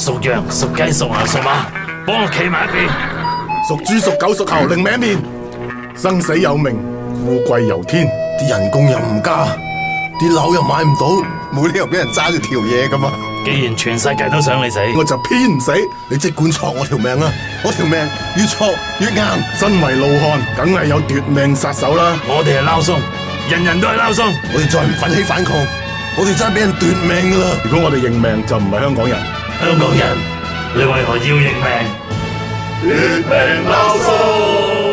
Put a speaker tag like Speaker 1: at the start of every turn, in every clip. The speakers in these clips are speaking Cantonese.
Speaker 1: 屬羊、屬雞、屬牛、屬馬，幫我企埋一邊。
Speaker 2: 屬豬、屬狗、屬猴，另歪一面。生死有命，富貴由天，啲人工又唔加，啲樓又買唔到，冇理由俾人揸住條嘢噶嘛。
Speaker 1: 既然全世界都想你死，
Speaker 2: 我就偏唔死。你即管挫我條命啦，我條命越挫越硬。身為怒漢，梗係有奪命殺手啦。
Speaker 1: 我哋係撈鬆，人人都係撈鬆。
Speaker 2: 我哋再唔奮起反抗，我哋真係俾人奪命噶啦。如果我哋認命，就唔係香港人。
Speaker 1: 香港人，你為何要認命？
Speaker 2: 奪命撈鬆。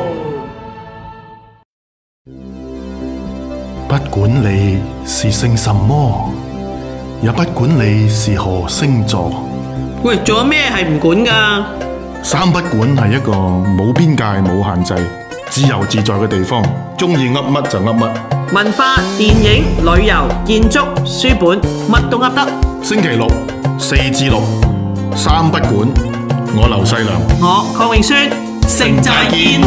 Speaker 3: 不管你是姓什麼，也不管你是何星座。
Speaker 4: 喂，仲有咩係唔管㗎？
Speaker 3: 三不管係一個冇邊界、冇限制、自由自在嘅地方，中意噏乜就噏乜。
Speaker 4: 文化、電影、旅遊、建築、書本，乜都噏得。
Speaker 3: 星期六4至6，三不管。我劉細良，
Speaker 4: 我鄺永宣，城寨見。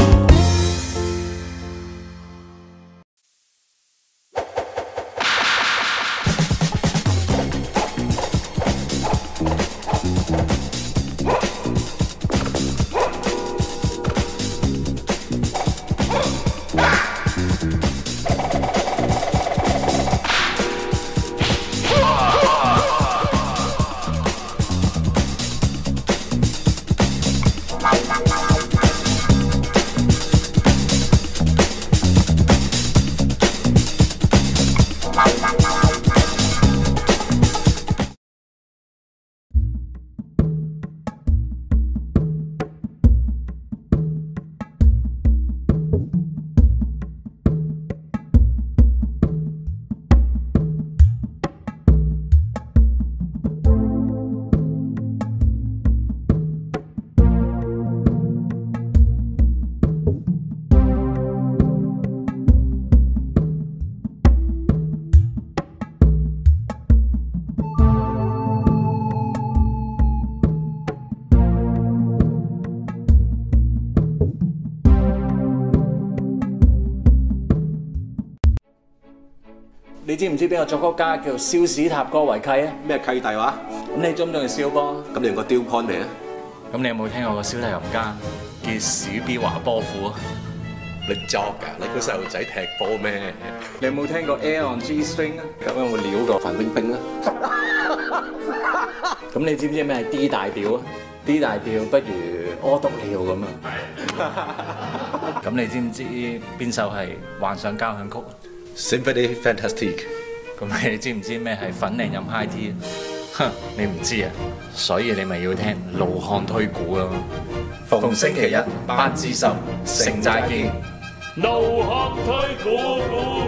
Speaker 5: 你知唔知邊個作曲家叫蕭史塔哥維契啊？
Speaker 6: 咩契弟話？
Speaker 5: 咁你中唔中意蕭波？
Speaker 6: 咁你用個雕 point 未啊？
Speaker 5: 咁你有冇聽過個小提琴家叫史比華波夫啊？
Speaker 6: 你作㗎？你個細路仔踢波咩？
Speaker 5: 你有冇聽過 Air on G String 啊？咁有冇料過范冰冰啊？咁你知唔知咩係 D 大調啊？D 大調不如屙督尿咁啊！咁你知唔知邊首係幻想交響曲
Speaker 6: Symphony Fantastique。
Speaker 5: 咁你知唔知咩係粉嶺飲 high tea 啊？哼，你唔知啊，所以你咪要聽怒漢推估啊！逢星期一8至10，城寨見。
Speaker 1: 怒漢推估。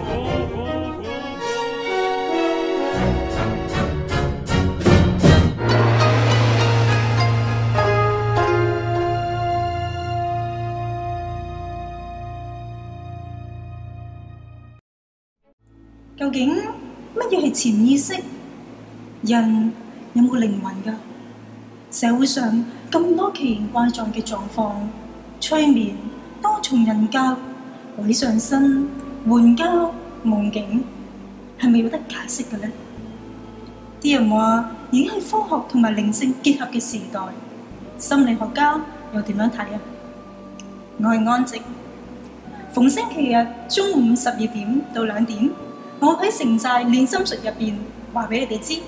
Speaker 7: 究竟乜嘢係潛意識？人有冇靈魂㗎？社會上咁多奇形怪狀嘅狀況，催眠、多重人格、鬼上身、援交、夢境，係咪有得解釋嘅呢？啲人話已經係科學同埋靈性結合嘅時代，心理學家又點樣睇啊？我係安靜，逢星期日中午12點到2點。我喺城寨練心術入邊話俾你哋知，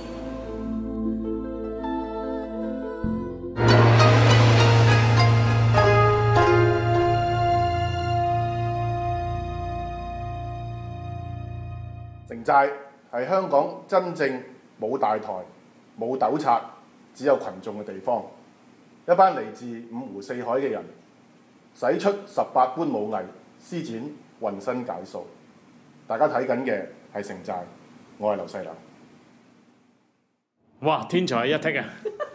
Speaker 2: 城寨係香港真正冇大台、冇糾察，只有群眾嘅地方。一班嚟自五湖四海嘅人，使出18般武藝，施展渾身解數。大家睇緊嘅係城寨，我係劉細良。
Speaker 1: 哇！天才一剔啊！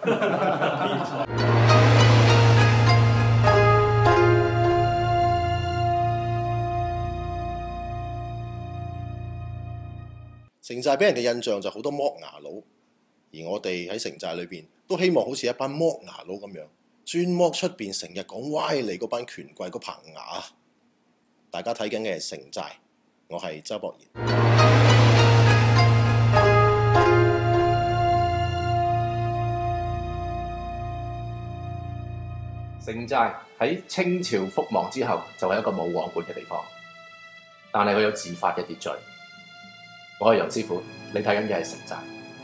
Speaker 8: 城寨俾人嘅印象就好多剝牙佬，而我哋喺城寨裏邊都希望好似一班剝牙佬咁樣，專剝出邊成日講歪理嗰班權貴嗰棚牙。大家睇緊嘅係城寨。我係周博賢。
Speaker 6: 城寨喺清朝覆亡之後就係一個冇王管嘅地方，但係佢有自發嘅秩序。我係楊師傅，你睇緊嘅係城寨。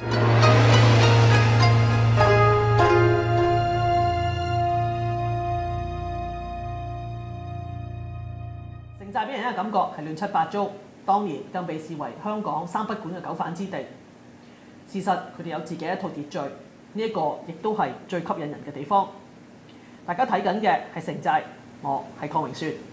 Speaker 4: 城寨俾人一個感覺係亂七八糟，當年更被視為香港三不管嘅狗販之地。事實佢哋有自己一套秩序，呢一個亦都係最吸引人嘅地方。大家睇緊嘅係城寨，我係鄺榮雪。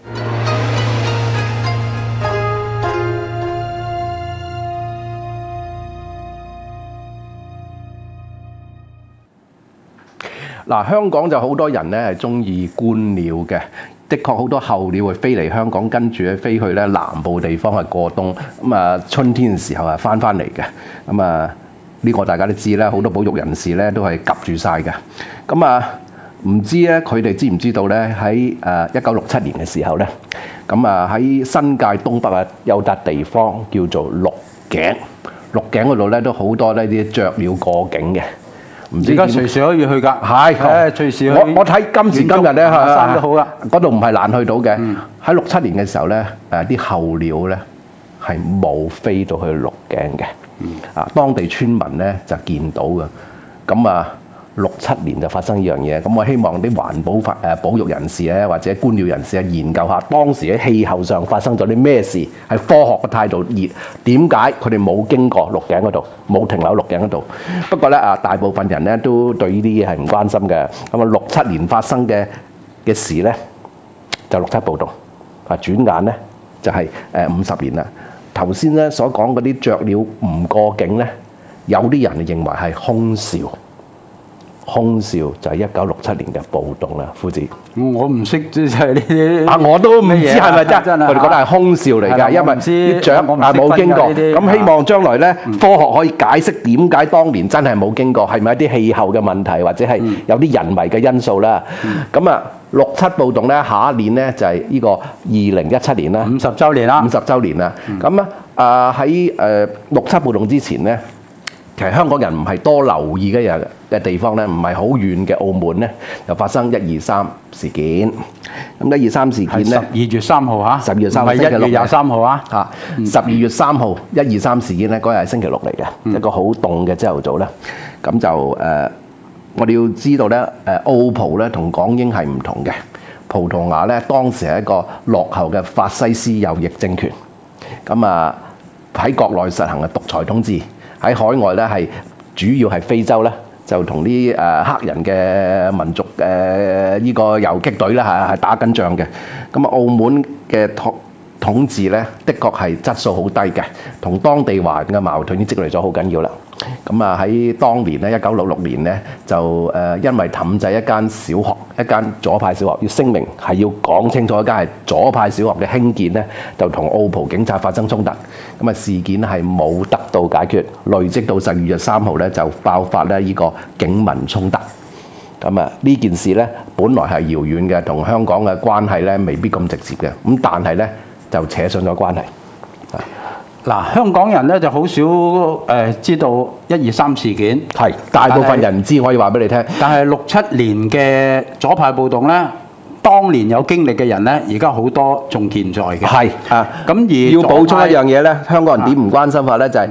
Speaker 9: 嗱，香港就好多人咧係中意觀鳥嘅，的確好多候鳥會飛嚟香港，跟住咧飛去咧南部地方係過冬，咁啊春天嘅時候係翻嚟嘅，咁啊呢個大家都知啦，好多保育人士咧都係夾住晒嘅，咁啊唔知咧佢哋知唔知道咧喺1967年嘅時候咧，咁啊喺新界東北啊有笪地方叫做鹿頸嗰度咧都好多呢啲雀鳥過境嘅。
Speaker 10: 而家隨時可以去㗎，
Speaker 9: 係
Speaker 10: 隨時去。
Speaker 9: 我睇今時今日咧，
Speaker 10: 下山都好㗎。
Speaker 9: 嗰度唔係難去到嘅。喺67年嘅時候咧，啲候鳥咧係冇飛到去鹿頸嘅。當地村民咧就見到嘅。咁啊，67年就發生呢樣嘢。咁我希望啲環保保育人士咧，或者觀鳥人士研究下當時喺氣候上發生咗啲咩事，係科學嘅態度而點解佢哋冇經過鹿頸嗰度，冇停留鹿頸嗰度。不過咧大部分人咧都對呢啲嘢係唔關心嘅。咁啊，67年發生嘅事咧就6·7暴動。轉眼咧就係50年啦。頭先咧所講嗰啲雀鳥唔過境咧，有啲人認為係空笑。空笑就係1967年嘅暴動啦，夫子。
Speaker 10: 我唔識即係呢啲。
Speaker 9: 我都唔知係咪真，佢哋覺得係空笑嚟㗎，因為啲雀冇經過。咁希望將來咧科學可以解釋點解當年真係冇經過，係咪一啲氣候嘅問題，或者係有啲人為嘅因素啦？咁啊，6·7暴動咧，下一年咧就係呢個2017年啦
Speaker 10: ，50週年啦
Speaker 9: ，50週年啦。咁啊喺6·7暴動之前咧。其實香港人唔係多留意嘅地方咧，唔係好遠嘅澳門咧，又發生123事件。咁123事件咧
Speaker 10: ，12月3號嚇，12月3號，唔係1月23號啊。
Speaker 9: 12月3號123事件咧，嗰日係星期六嚟嘅，一個好凍嘅朝頭早啦。咁就我哋要知道咧，澳葡咧同港英係唔同嘅。葡萄牙咧當時係一個落後嘅法西斯右翼政權，咁啊喺國內實行嘅獨裁統治。喺海外咧係主要係非洲咧，就同啲黑人嘅民族呢個遊擊隊啦係打緊仗嘅。咁啊，澳門嘅統治咧，的確係質素好低嘅，同當地華人嘅矛盾已經積累咗好緊要啦。咁啊喺當年咧1966年咧就因為氹仔一間小學，一間左派小學，要聲明係要講清楚一間係左派小學嘅興建咧，就同澳葡警察發生衝突。咁啊事件係冇得到解決，累積到12月3號咧就爆發咧呢個警民衝突。咁啊呢件事咧本來係遙遠嘅，同香港嘅關係咧未必咁直接嘅。咁但係咧就扯上咗關係。
Speaker 10: 嗱，香港人咧就好少知道123事件，
Speaker 9: 係大部分人唔知，可以話俾你聽。
Speaker 10: 但係67年嘅左派暴動咧，當年有經歷嘅人咧，而家好多仲健在嘅。係啊，咁而
Speaker 9: 要補充一樣嘢咧，香港人點唔關心法咧，就係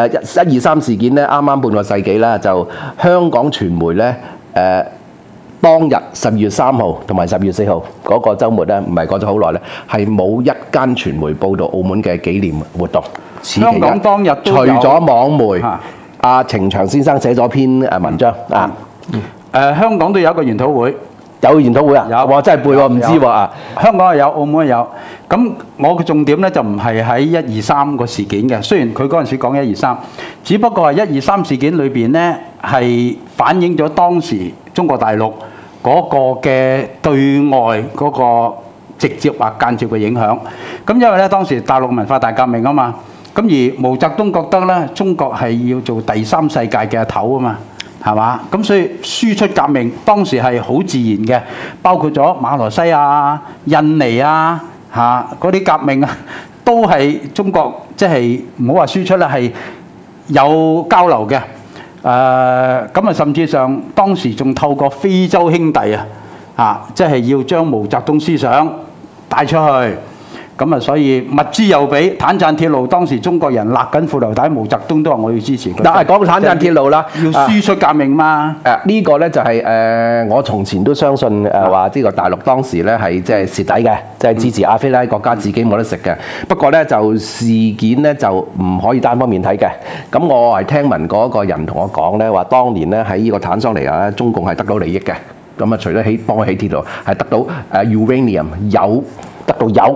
Speaker 9: 123事件咧，啱啱半個世紀啦，就香港傳媒咧當日12月3號同埋12月4號嗰個週末咧，唔係過咗好耐咧，係冇一間傳媒報導澳門嘅紀念活動。
Speaker 10: 香港當日
Speaker 9: 除咗網媒，阿程翔先生寫咗篇文章啊。
Speaker 10: 香港都有一個研討會，
Speaker 9: 有研討會啊？有，我真係背喎，唔知喎啊。
Speaker 10: 香港有，澳門有。咁我嘅重點咧就唔係喺123個事件嘅，雖然佢嗰陣時講123，只不過係123事件裏邊咧係反映咗當時中國大陸嗰個嘅對外嗰個直接或間接嘅影響。咁因為咧當時大陸文化大革命啊嘛，咁而毛澤東覺得咧中國係要做第三世界嘅頭啊嘛，係嘛？咁所以輸出革命當時係好自然嘅，包括咗馬來西亞、印尼啊嗰啲革命啊，都係中國即係唔好話輸出啦，係有交流嘅。咁啊，甚至上當時仲透過非洲兄弟即係要將毛澤東思想帶出去。咁啊，所以物資又俾坦贊鐵路，當時中國人勒緊褲頭帶，毛澤東都話我要支持佢。
Speaker 9: 但係講坦贊鐵路啦，
Speaker 10: 要輸出革命嘛。
Speaker 9: 呢個咧就係我從前都相信話呢個大陸當時咧係即係蝕底嘅，即係支持阿非拉國家自己冇得食嘅。不過咧就事件咧就唔可以單方面睇嘅。咁我係聽聞嗰個人同我講咧話，當年咧喺呢個坦桑尼亞咧，中共係得到利益嘅。咁啊，除咗幫佢起鐵路，係得到uranium 鈾，得到鈾。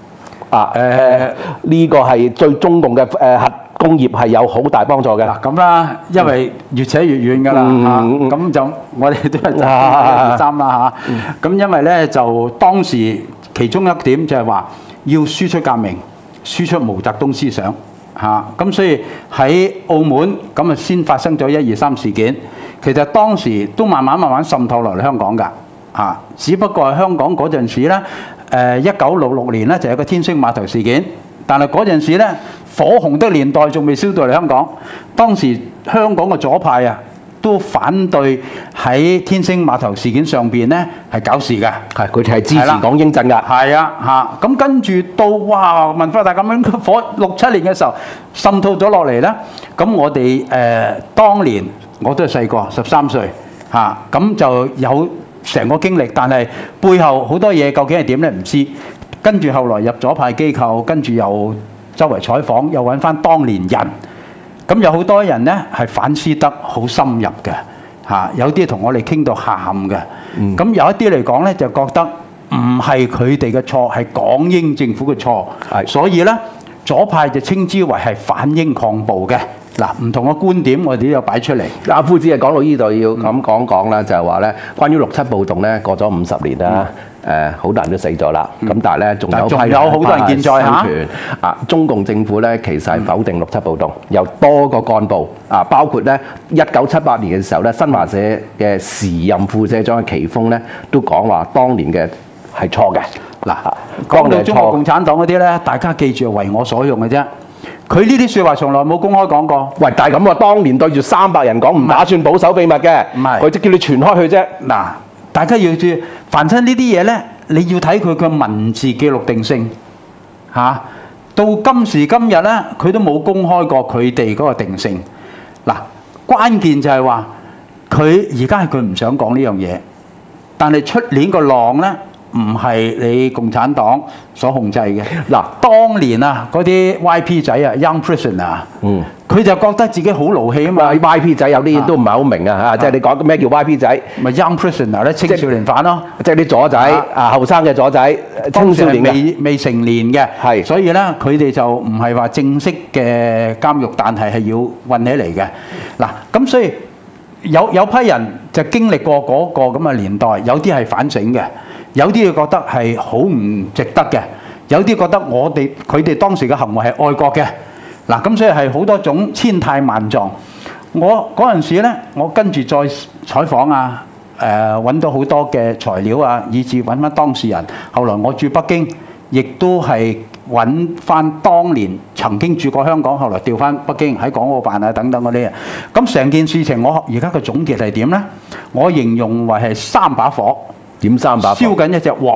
Speaker 9: 呢個係對中共嘅核工業係有好大幫助嘅。
Speaker 10: 嗱咁啦，因為越扯越遠㗎啦，咁就我哋都係集中123啦嚇。咁因為咧就當時其中一點就係話要輸出革命，輸出毛澤東思想嚇。咁所以喺澳門咁啊先發生咗123事件。其實當時都慢慢滲透落嚟香港㗎嚇。只不過係香港嗰陣時咧。1966年咧就有個天星碼頭事件，但係嗰陣時咧火紅的年代仲未燒到嚟香港。當時香港嘅左派啊都反對喺天星碼頭事件上邊咧係搞事嘅，
Speaker 9: 係佢哋係支持港英鎮㗎。
Speaker 10: 係啊嚇，咁跟住到哇文化大革命火67年嘅時候滲透咗落嚟咧，咁我哋當年我都係細個13歲嚇，咁就有成個經歷，但係背後好多嘢究竟係點咧唔知。跟住後來入左派機構，跟住又周圍採訪，又揾翻當年人。咁有好多人咧係反思得好深入嘅嚇，有啲同我哋傾到喊嘅。咁有一啲嚟講咧就覺得唔係佢哋嘅錯，係港英政府嘅錯。所以咧左派就稱之為係反英抗暴嘅。嗱，唔同嘅觀點我哋都有擺出嚟。
Speaker 9: 阿夫子啊，講到呢度要咁講啦，就係話咧，關於67暴動咧，過咗50年啦，好多人都死咗啦。咁但係咧，仲有
Speaker 10: 好多人健在嚇。
Speaker 9: 中共政府咧其實係否定67暴動，由多個幹部包括咧1978年嘅時候咧，新華社嘅時任副社長嘅祁豐咧都講話當年嘅係錯嘅。
Speaker 10: 嗱，講到中國共產黨嗰啲咧，大家記住係為我所用嘅啫。佢呢啲説話從來冇公開講過。
Speaker 9: 喂，但係咁喎，當年對住300人講，唔打算保守秘密嘅，
Speaker 10: 唔係，
Speaker 9: 佢就叫你傳開去啫。
Speaker 10: 嗱，大家要注意，凡親呢啲嘢咧，你要睇佢嘅文字記錄定性嚇。到今時今日咧，佢都冇公開過佢哋嗰個定性。嗱，關鍵就係話，佢而家係佢唔想講呢樣嘢，但係出年個浪咧。唔係你共產黨所控制嘅。嗱，當年啊，嗰啲 YP 仔啊 ，Young Prisoner，佢就覺得自己好勞氣啊嘛。
Speaker 9: YP 仔有啲都唔係好明啊嚇，即係你講咩叫 YP 仔？
Speaker 10: 咪 Young Prisoner 咧，青少年犯咯，
Speaker 9: 即係啲左仔後生嘅左仔，青少年
Speaker 10: 未成年嘅，係，所以咧佢哋就唔係話正式嘅監獄，但係要運起嚟嘅。嗱，咁所以有批人就經歷過嗰個咁嘅年代，有啲係反省嘅。有啲覺得係好唔值得嘅，有啲覺得佢哋當時嘅行為係愛國嘅。嗱，咁所以係好多種千態萬狀。我嗰陣時咧，我跟住再採訪啊，揾到好多嘅材料啊，以至揾翻當事人。後來我住北京，亦都係揾翻當年曾經住過香港，後來調翻北京喺港澳辦啊等等嗰啲啊。咁成件事情我而家嘅總結係點咧？我形容為係3把火。
Speaker 9: 點3把火？
Speaker 10: 燒緊一隻鑊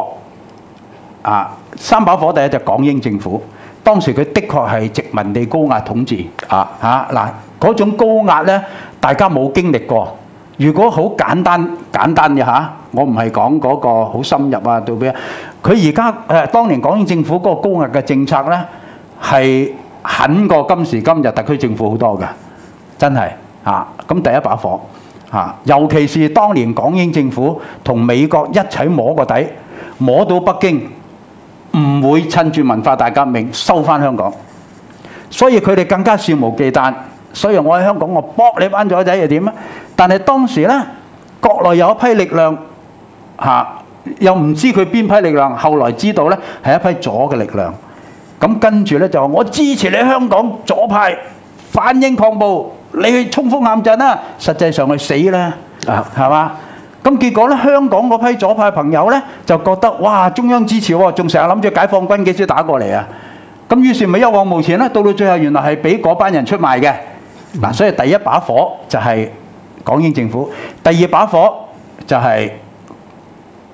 Speaker 10: 3把火，第一隻港英政府，當時佢的確係殖民地高壓統治嗱，嗰種高壓咧，大家冇經歷過。如果好簡單嘅嚇，我唔係講嗰個好深入啊，到邊？佢而家當年港英政府嗰個高壓嘅政策咧，係狠過今時今日特區政府好多㗎，真係咁第一把火。尤其是當年港英政府同美國一齊摸個底，摸到北京唔會趁住文化大革命收翻香港，所以佢哋更加肆無忌憚。所以我喺香港，我搏你班左仔又點啊？但係當時呢，國內有一批力量又唔知佢邊批力量，後來知道呢係一批左嘅力量。咁跟住呢，就話我支持你香港左派反英抗暴。你去衝鋒陷陣啦，實際上去死啦，係嘛？咁結果咧，香港嗰批左派朋友咧就覺得哇，中央支持喎，仲成日諗住解放軍幾時打過嚟啊？咁於是咪一往無前啦。到最後原來係俾嗰班人出賣嘅。嗱，所以第一把火就係港英政府，第二把火就係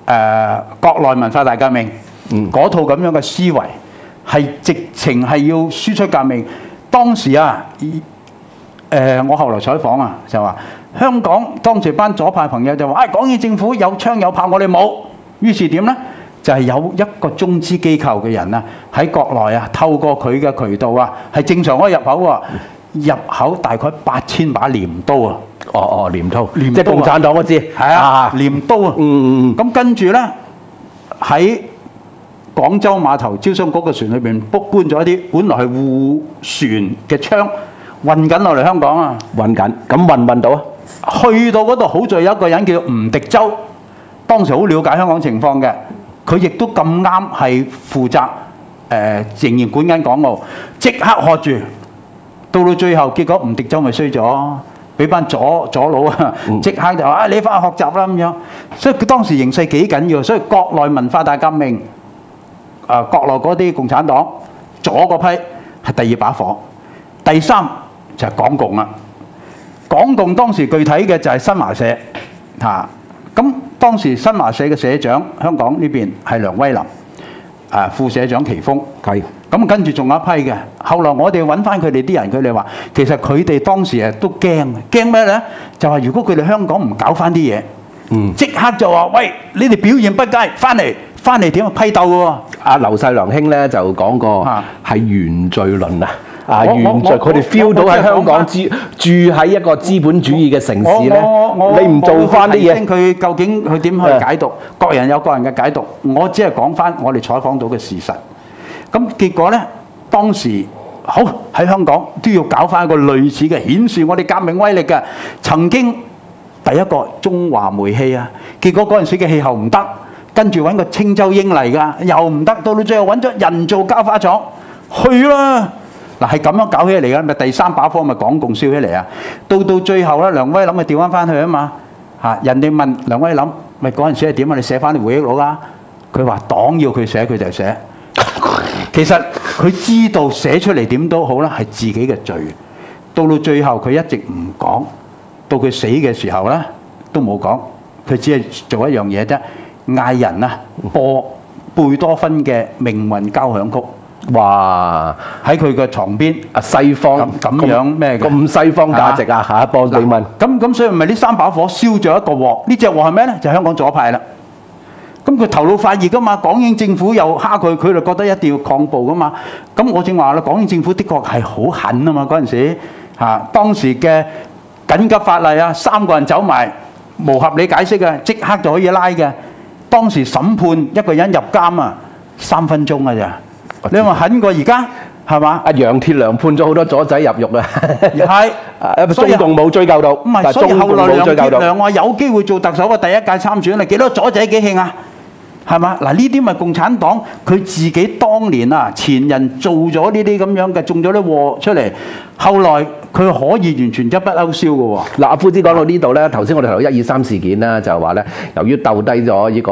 Speaker 10: 國內文化大革命嗰套咁樣嘅思維，係直情係要輸出革命。當時啊，我後來採訪啊，就話香港當時班左派朋友就話：港英政府有槍有炮，我哋冇。於是點呢？就係有一個中資機構嘅人啊，喺國內啊，透過佢嘅渠道啊，係正常可以入口喎，入口大概8000把鐮刀啊！
Speaker 9: 鐮刀，即係共產黨嗰支，
Speaker 10: 係啊，鐮刀啊！咁跟住呢，喺廣州碼頭招商局嘅船裏邊搬咗一啲本來係護船嘅槍，運緊落嚟香港啊！
Speaker 9: 運緊，咁運唔運到啊？
Speaker 10: 去到嗰度好在有一個人叫吳迪洲，當時好了解香港情況嘅，佢亦都咁啱係負責仍然管緊港澳，即刻喝住。到最後，結果吳迪洲咪衰咗，俾班左佬啊，即刻就話：你翻去學習啦咁樣。所以佢當時形勢幾緊要，所以國內文化大革命，國內嗰啲共產黨左嗰批係第2把火，第3就係港共啦。港共當時具體嘅就係新華社嚇，咁當時新華社嘅社長香港呢邊係梁威林，副社長祁豐，
Speaker 9: 係。
Speaker 10: 咁跟住仲有一批嘅，後來我哋揾翻佢哋啲人，佢哋話其實佢哋當時都驚咩呢？就話如果佢哋香港唔搞翻啲嘢，即刻就話：喂，你哋表現不佳，翻嚟點批鬥嘅喎？
Speaker 9: 阿劉細良兄咧就講過係原罪論啊！原罪，佢哋 feel 到喺香港住喺一個資本主義嘅城市咧，你唔做翻啲嘢，
Speaker 10: 佢究竟佢點去解讀？各人有各人嘅解讀，我只係講翻我哋採訪到嘅事實。咁結果呢，當時好喺香港都要搞翻一個類似嘅顯示我哋革命威力嘅。曾經第一個中華煤氣啊，結果嗰陣時嘅氣候唔得，跟住揾個青州英嚟㗎，又唔得，到最後揾咗人造膠花廠去啦。嗱係咁樣搞起嚟㗎，咪第3把火咪港共燒起嚟啊！到最後咧，梁威林咪調翻去啊嘛嚇，人哋問梁威林咪嗰陣時係點啊？你寫翻啲回憶錄啊！佢話黨要佢寫佢就寫。其實佢知道寫出嚟點都好啦，係自己嘅罪。到最後佢一直唔講，到佢死嘅時候咧都冇講，佢只係做一樣嘢啫，嗌人啊播貝多芬嘅《命運交響曲》。哇！喺佢嘅床邊，
Speaker 9: 西方
Speaker 10: 咁樣咩嘅？
Speaker 9: 咁西方價值啊嚇！幫你問。
Speaker 10: 咁所以咪呢3把火燒咗一個鑊？呢隻鑊係咩咧？就係香港左派啦。咁佢頭腦發熱噶嘛，港英政府又蝦佢，佢就覺得一定要抗暴噶嘛。咁我正話啦，港英政府的確係好狠啊嘛，嗰陣時嚇，當時嘅緊急法例啊，3個人走埋無合理解釋嘅，即刻就可以拉嘅。當時審判一個人入監啊，3分鐘啊咋？你話狠過而家係嘛？
Speaker 9: 阿楊鐵良判咗好多左仔入獄啊，
Speaker 10: 係，
Speaker 9: 中共冇追究到。
Speaker 10: 唔係，所以後來楊鐵良話有機會做特首嘅第1屆參選，你幾多左仔幾興啊？係嘛？嗱，呢啲咪共產黨佢自己當年啊前人做咗呢啲咁樣嘅，種咗啲禍出嚟，後來佢可以完全一筆勾銷嘅喎。
Speaker 9: 嗱，阿夫子講到呢度咧，頭先我哋提到123事件啦，就係話咧，由於鬥低咗呢個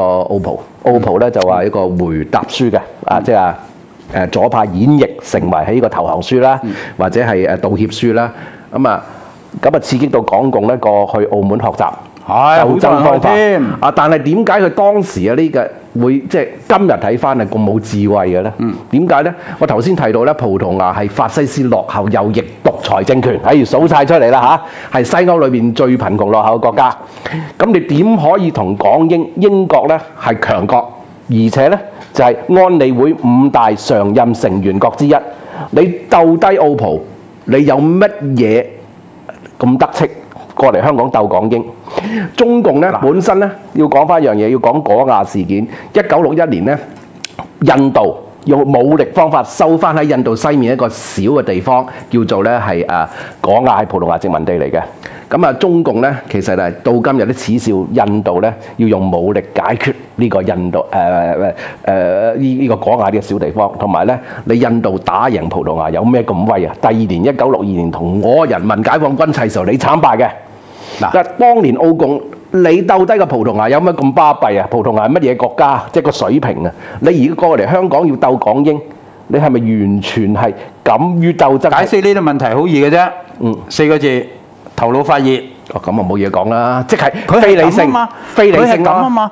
Speaker 9: OPPO 咧就話一個回答書嘅，即係左派演繹成為喺呢個投降書啦，或者係道歉書啦，咁啊刺激到港共咧過去澳門學習。係鬥爭方法啊！但係點解佢當時啊呢個會即係今日睇翻係咁冇智慧嘅咧？點解咧？我頭先提到咧，葡萄牙係法西斯落後右翼獨裁政權，數晒出嚟啦嚇，係西歐裏邊最貧窮落後嘅國家。咁你點可以同港英國咧係強國，而且咧就係安理會5大常任成員國之一，你鬥低澳葡，你有乜嘢咁得戚？過嚟香港鬥港英，中共咧本身咧要講翻一樣嘢，要講果亞事件。1961年咧，印度用武力方法收翻喺印度西面一個小嘅地方，叫做咧係果亞，係葡萄牙殖民地嚟嘅。咁啊，中共咧其實係到今日都恥笑印度咧要用武力解決呢個印度呢個果亞呢個小地方，同埋咧你印度打贏葡萄牙有咩咁威啊？第2年1962年同我人民解放軍砌時候，你慘敗嘅。嗱，當年澳共你鬥低個葡萄牙有乜咁巴閉啊？葡萄牙係乜嘢國家？即係個水平啊！你而家過嚟香港要鬥港英，你係咪完全係敢於鬥爭？
Speaker 10: 解釋呢啲問題好易嘅啫，4個字：頭腦發熱。
Speaker 9: 咁啊冇嘢講啦，即係
Speaker 10: 佢
Speaker 9: 非理性
Speaker 10: 嘛，
Speaker 9: 非理性
Speaker 10: 咁啊嘛。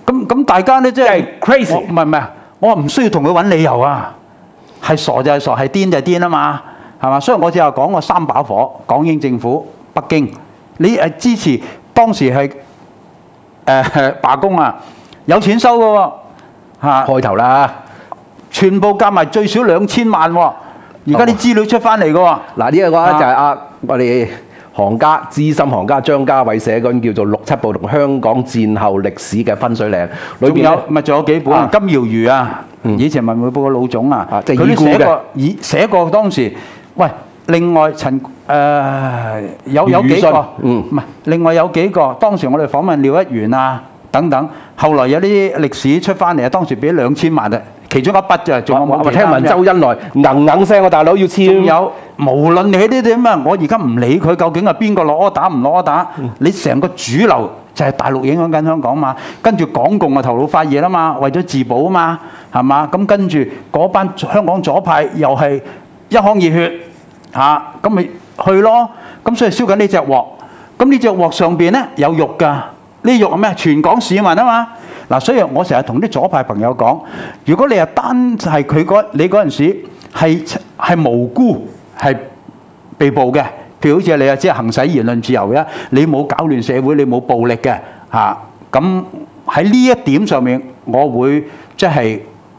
Speaker 10: 咁大家咧即係
Speaker 9: crazy
Speaker 10: 唔係，我話唔需要同佢揾理由啊，係傻就係傻，係癲就係癲啊嘛，係嘛？所以我就講過三把火，港英政府、北京，你係支持當時係罷工啊，有錢收嘅喎嚇，
Speaker 9: 開頭啦，
Speaker 10: 全部加埋最少2000萬喎，而家啲資料出翻嚟嘅喎。
Speaker 9: 嗱呢個話就係我哋行家資深行家張家偉寫嗰本叫做《六七暴動香港戰後歷史嘅分水嶺》，裏邊咧
Speaker 10: 咪仲有幾本金瑤如啊，以前文匯報嘅老總啊，
Speaker 9: 即係
Speaker 10: 佢都
Speaker 9: 已故嘅
Speaker 10: 寫過當時，喂，另外有幾個，唔係另外有幾個，當時我哋訪問廖一元啊等等，後來有啲歷史出翻嚟啊，當時俾2000萬啊，其中一筆咋，仲有冇其他？
Speaker 9: 聽聞周恩來硬聲，我大佬要簽。
Speaker 10: 仲有無論你呢啲點啊，我而家唔理佢究竟係邊個攞打唔攞打，你成個主流就係大陸影響緊香港嘛，跟住港共啊頭腦發熱啦嘛，為咗自保啊嘛，係嘛？咁跟住嗰班香港左派又係一腔熱血嚇，咁咪去咯。咁所以燒緊呢隻鑊，咁呢隻鑊上邊咧有肉㗎，呢肉係咩？全港市民啊嘛。嗱，所以我成日同啲左派朋友講，如果你係單係你嗰陣時係無辜係被捕嘅，譬如好似你啊，只係行使言論自由嘅，你冇搞亂社會，你冇暴力嘅嚇，咁喺呢一點上面，我會即係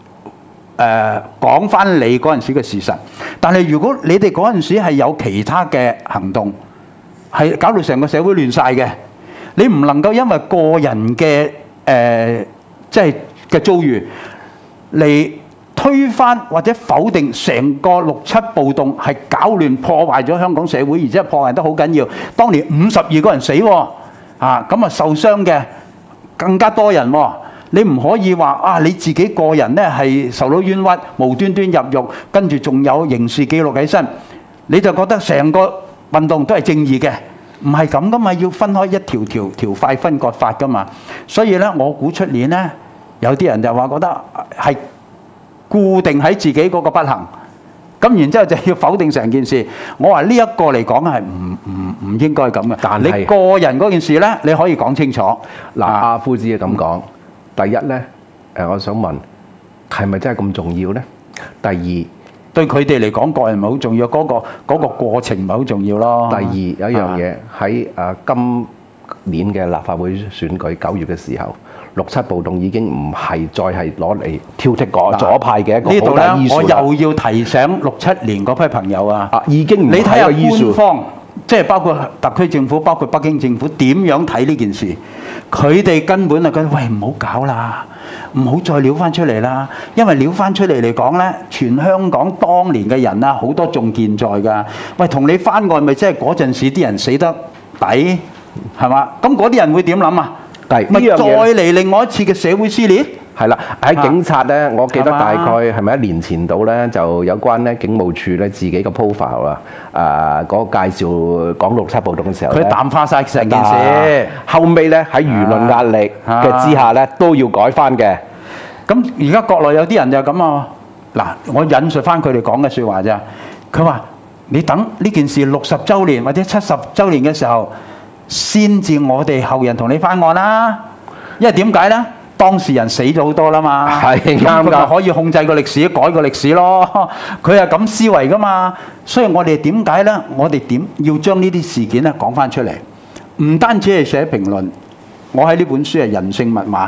Speaker 10: 講翻你嗰陣時嘅事實。但係如果你哋嗰陣時係有其他嘅行動，係搞到成個社會亂晒嘅，你唔能夠因為個人嘅即係嘅遭遇嚟推翻或者否定成個6·7暴動係搞亂破壞咗香港社會，而且破壞得好緊要。當年52個人死喎，咁啊受傷嘅更加多人喎。你唔可以話你自己個人咧係受到冤屈，無端端入獄，跟住仲有刑事記錄喺身，你就覺得成個運動都係正義嘅。唔係咁噶嘛，要分開一條塊分割法噶嘛。所以咧，我估出年咧，有啲人就話覺得係固定喺自己嗰個不幸，咁然之後就要否定成件事。我話呢一個嚟講係唔應該咁嘅。但係你個人嗰件事咧，你可以講清楚。
Speaker 9: 嗱，阿夫子咁講，第一咧，我想問係咪真係咁重要咧？第二，
Speaker 10: 對佢哋嚟講，個人唔係好重要，嗰個過程唔係好重要咯。
Speaker 9: 第二有一樣嘢喺今年嘅立法會選舉9月嘅時候，6·7暴動已經唔係再係攞嚟挑剔左派嘅一個好大 issue。呢度咧，我又要提醒67年嗰批朋友啊， 已經唔係一個 issue。你睇下官方，
Speaker 10: 即係包括特區政府、包括北京政府點樣睇呢件事？佢哋根本係覺得喂，唔好搞啦，唔好再撩翻出嚟啦，因為撩翻出嚟嚟講咧，全香港當年嘅人啊，好多仲健在㗎。喂，同你翻案咪即係嗰陣時啲人死得抵，係嘛？咁嗰啲人會點諗啊？咪再嚟另外一次嘅社會撕裂？
Speaker 9: 係啦，喺警察咧，我記得大概係咪1年前度咧，就有關咧警務處咧自己嘅 profile 啊，嗰個介紹講6·7暴動嘅時候，
Speaker 10: 佢淡化晒成件事。
Speaker 9: 後尾咧喺輿論壓力嘅之下咧，都要改翻嘅。
Speaker 10: 咁而家國內有啲人就咁啊，嗱，我引述翻佢哋講嘅説話咋，佢話你等呢件事60週年或者70週年嘅時候，先至我哋後人同你翻案啦。因為點解咧？當事人死咗好多啦嘛，係啱㗎，可以控制個歷史，改個歷史咯。佢係咁思維㗎嘛，所以我哋點解咧？我哋點要將呢啲事件咧講翻出嚟？唔單止係寫評論，我喺呢本書係人性密碼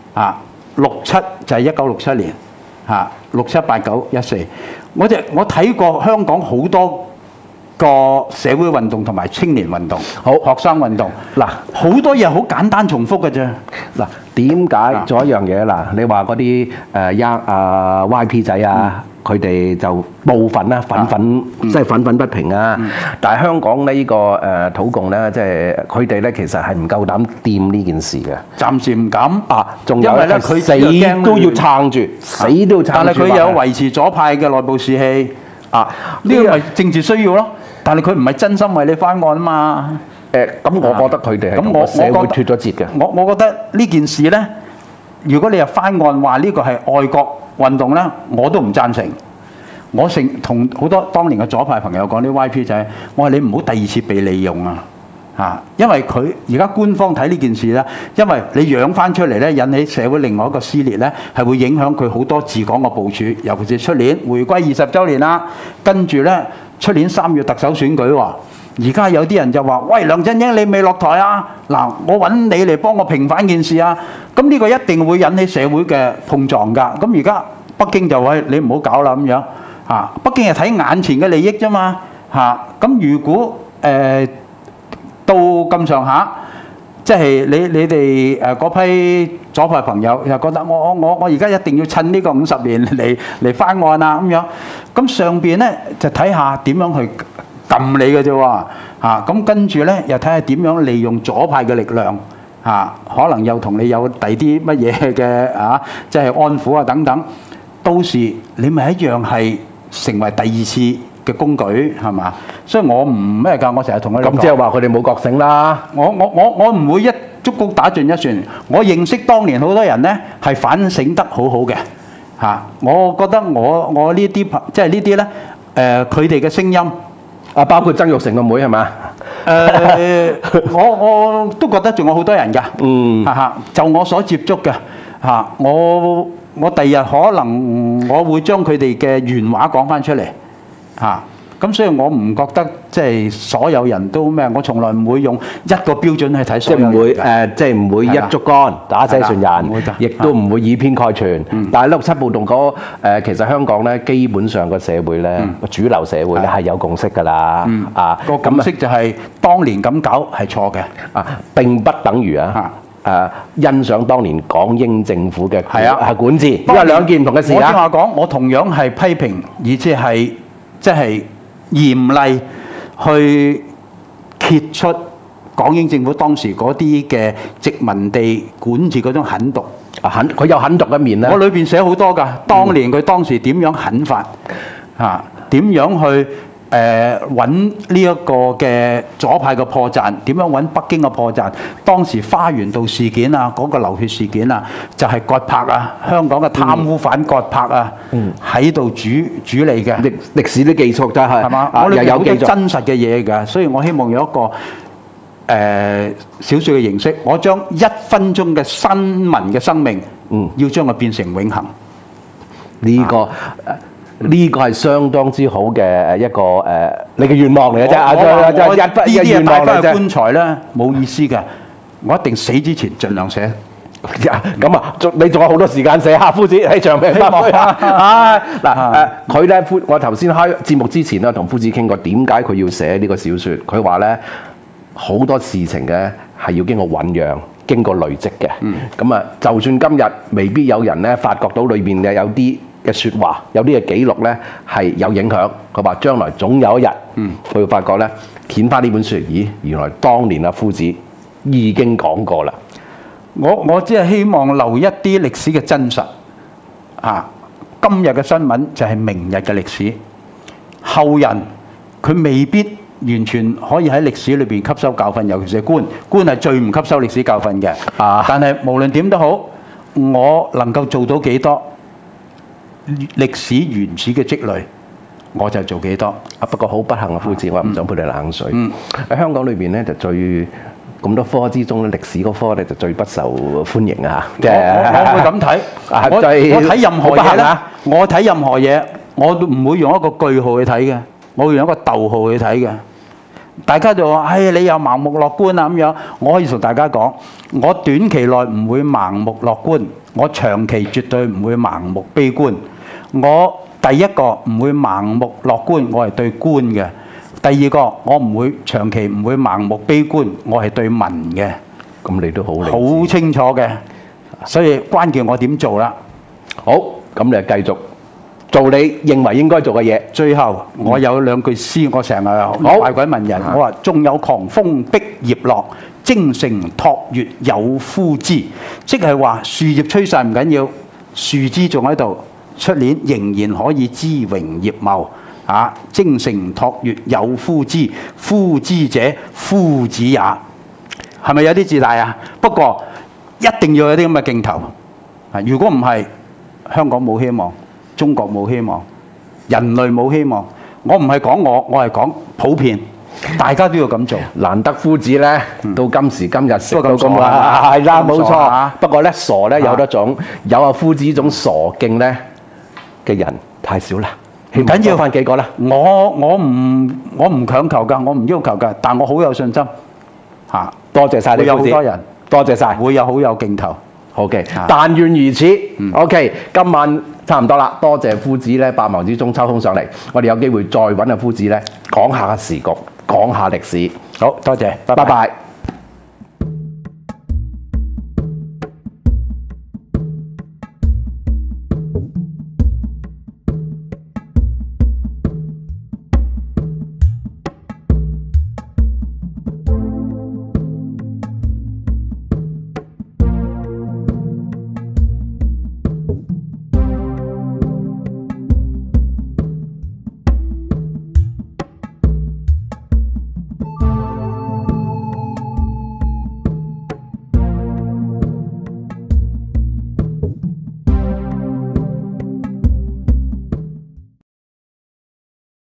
Speaker 10: 6·7就係1967年6·7、8、9、14。我睇過香港好多個社會運動同埋青年運動，好學生運動。嗱，好多嘢好簡單重複嘅啫。
Speaker 9: 嗱，點解做一樣嘢嗱？你話嗰啲YP 仔啊，佢哋就部分啦，即係憤憤不平啊。但係香港呢個土共咧，即係佢哋咧，其實係唔夠膽掂呢件事嘅。
Speaker 10: 暫時唔敢
Speaker 9: 仲有因為咧，佢死都要撐住，死都要撐住。
Speaker 10: 但係佢有維持左派嘅內部士氣呢個咪政治需要咯。但係佢唔係真心為你翻案啊嘛。
Speaker 9: 咁我覺得佢哋係同個社會脫咗節嘅。
Speaker 10: 我覺得呢件事咧，如果你係翻案話呢個係愛國運動咧，我都唔贊成。我同好多當年嘅左派朋友講啲 YP 仔，我話你唔好第二次被利用啊！ 因為佢而家官方睇呢件事咧，因為你養翻出嚟咧，引起社會另外一個撕裂咧，係會影響佢好多治港嘅部署，尤其是出年回歸20週年啦，跟住咧出年3月特首選舉喎。而家有啲人就話：喂，梁振英你未落台啊？嗱，我揾你嚟幫我平反件事啊！咁呢個一定會引起社會嘅碰撞㗎。咁而家北京就話你唔好搞啦咁樣北京係睇眼前嘅利益啫嘛咁如果到咁上下，即係你哋嗰批左派朋友又覺得我而家一定要趁呢個50年嚟翻案啊咁樣，咁上邊咧就睇下點樣去撳你嘅啫喎咁跟住咧又睇下點樣利用左派嘅力量可能又同你有第啲乜嘢嘅即係安撫啊等等，到時你咪一樣係成為第二次嘅工具係嘛？所以我唔咩㗎，我成日同佢哋講。
Speaker 9: 咁即係話佢哋冇覺醒啦。
Speaker 10: 我唔會一竹篙打盡一船。我認識當年好多人咧係反省得好好嘅我覺得我呢啲即係呢啲咧佢哋嘅聲音
Speaker 9: 包括曾鈺成個妹係嘛？
Speaker 10: 我都覺得仲有好多人㗎。就我所接觸嘅我第日可能我會將佢哋嘅原話講翻出嚟咁所以我唔覺得即係所有人都咩，我從來唔會用一個標準去睇所有人。
Speaker 9: 即係唔會一竹竿打死船人，亦都唔會以偏概全。但係6·7暴動其實香港咧基本上個社會咧主流社會咧係有共識㗎啦。
Speaker 10: 個共識就係當年咁搞係錯嘅
Speaker 9: 並不等於欣賞當年港英政府嘅管治，因為兩件唔同嘅事。
Speaker 10: 我正話講，我同樣係批評，而且係即係嚴厲去揭出港英政府當時嗰啲嘅殖民地管治嗰種狠毒。
Speaker 9: 佢有狠毒一面咧。
Speaker 10: 我裏邊寫好多㗎，當年佢當時點樣狠法點樣去揾呢一個嘅左派嘅破綻，點樣揾北京嘅破綻？當時花園道事件嗰個流血事件就係葛柏香港嘅貪污犯葛柏喺度主理嘅。
Speaker 9: 歷史都記錯咗係
Speaker 10: 嘛？我哋有好多真實嘅嘢㗎，所以我希望有一個小説嘅形式，我將1分鐘嘅新聞嘅生命，要將佢變成永恆。
Speaker 9: 呢個係相當之好嘅一個你嘅願望嚟嘅啫。
Speaker 10: 呢啲嘢帶翻去棺材咧冇意思嘅，我一定死之前盡量寫。
Speaker 9: 咁你仲有好多時間寫夫子喺長命百歲佢咧我頭先開節目之前咧同夫子傾過，點解佢要寫呢個小説？佢話咧好多事情嘅係要經過醖釀、經過累積嘅。就算今日未必有人咧發覺到裏邊嘅有啲嘅説話，有啲嘅記錄咧係有影響。佢話將來總有一日，佢會發覺咧掀翻呢本書，咦，原來當年夫子已經講過啦。
Speaker 10: 我只係希望留一啲歷史嘅真實今日嘅新聞就係明日嘅歷史，後人佢未必完全可以喺歷史裏邊吸收教訓，尤其是官係最唔吸收歷史教訓嘅。但係無論點都好，我能夠做到幾多歷史原始嘅積累，我就做幾多。
Speaker 9: 不過好不幸夫子，我唔想潑你冷水。喺香港裏邊咧，就最咁多科之中咧，歷史嗰科咧就最不受歡迎
Speaker 10: 我會咁睇。我睇任何嘢咧，我睇任何嘢，我都唔會用一個句號去睇嘅，我會用一個逗號去睇嘅。大家就話：你又盲目樂觀咁樣。我可以同大家講，我短期內唔會盲目樂觀，我長期絕對唔會盲目悲觀。我第一個唔會盲目樂觀，我係對官嘅；第二個我唔會長期唔會盲目悲觀，我係對民嘅。
Speaker 9: 咁你都好
Speaker 10: 清楚嘅，所以關鍵我點做啦？
Speaker 9: 好，咁你就繼續做你認為應該做嘅嘢。
Speaker 10: 最後我有兩句詩，我成日拜鬼問人，我話：縱有狂風逼葉落，精誠托月有夫之。即係話樹葉吹晒唔緊要，樹枝仲喺度，出年仍然可以枝榮葉茂。精誠托月有夫之，夫之者夫子也。係咪有啲自大啊？不過一定要有啲咁嘅勁頭。如果唔係，香港冇希望，中國冇希望，人類冇希望。我唔係講我係講普遍。 大家都要咁做。
Speaker 9: 難得夫子咧，到今時今日食到
Speaker 10: 都咁
Speaker 9: 咁
Speaker 10: 傻啊
Speaker 9: 係啦，冇
Speaker 10: 咁傻啊
Speaker 9: 錯。不過咧，傻咧有得種，有阿夫子呢種傻勁咧嘅人太少啦。
Speaker 10: 唔緊要，
Speaker 9: 翻幾個啦。
Speaker 10: 我唔強求㗎，我唔要求㗎，但我好有信心嚇。
Speaker 9: 多謝晒你
Speaker 10: 會有
Speaker 9: 夫子，
Speaker 10: 好多人，
Speaker 9: 多謝晒。
Speaker 10: 會有好有勁頭。
Speaker 9: OK，但願如此。OK，今晚差唔多啦，多謝夫子咧，百忙之中抽空上嚟，我哋有機會再揾阿夫子咧講下時局，講下歷史。
Speaker 10: 好多謝，
Speaker 9: 拜拜。